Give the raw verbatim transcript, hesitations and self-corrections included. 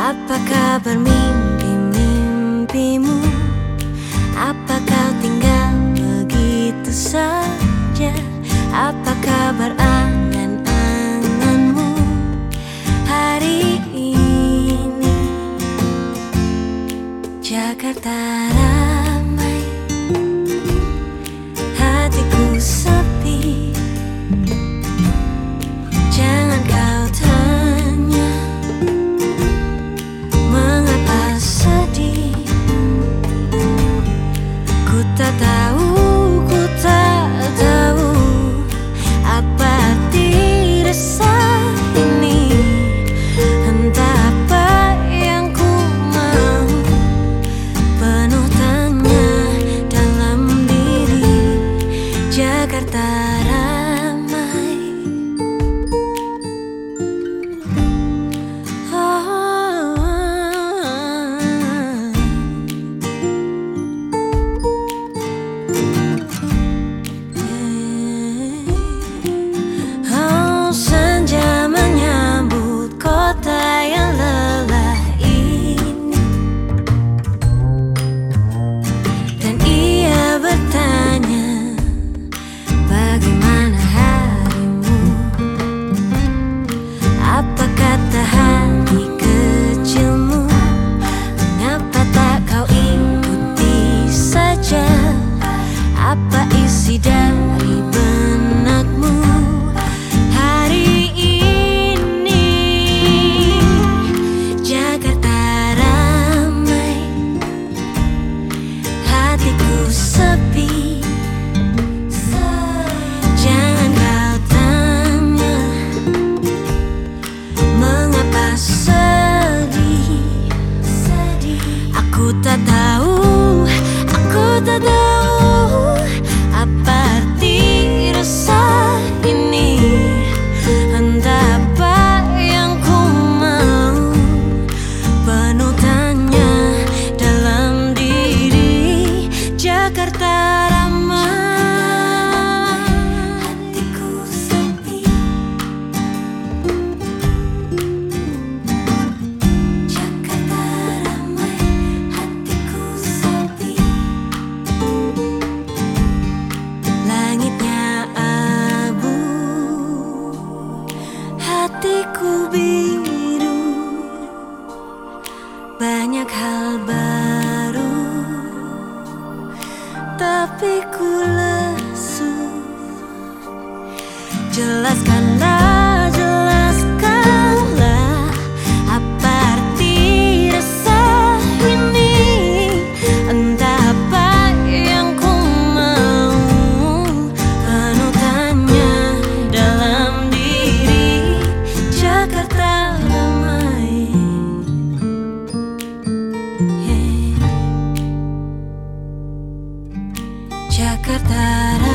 Apa kabar mimpi-mimpimu? Apa kau tinggal begitu saja? Apa kabar angan-anganmu hari ini? Jakarta ramai, hatiku sepi. Jangan kau tanya mengapa sedih. Ku tak tahu, ku tak tahu apa arti resah ini. Entah apa yang ku mau, penuh tanya dalam diri. Jakarta ramai. Apa isi dari benakmu hari ini? Jakarta ramai, hatiku sepi. Jangan kau tanya mengapa sedih. Aku tak tahu, aku tak tahu apa arti resah ini. Entah apa yang ku mau, penuh tanya dalam diri. Jakarta ramai, hatiku sepi. Jakarta ramai, hatiku sepi. Langitnya abu, hatiku biru. Banyak hal baru, tapi ku lesu. Jelaskanlah, jelaskanlah apa arti resah ini. Entah apa yang ku mau, penuh tanya dalam diri. Jakarta ramai, yeah. Jakarta ramai.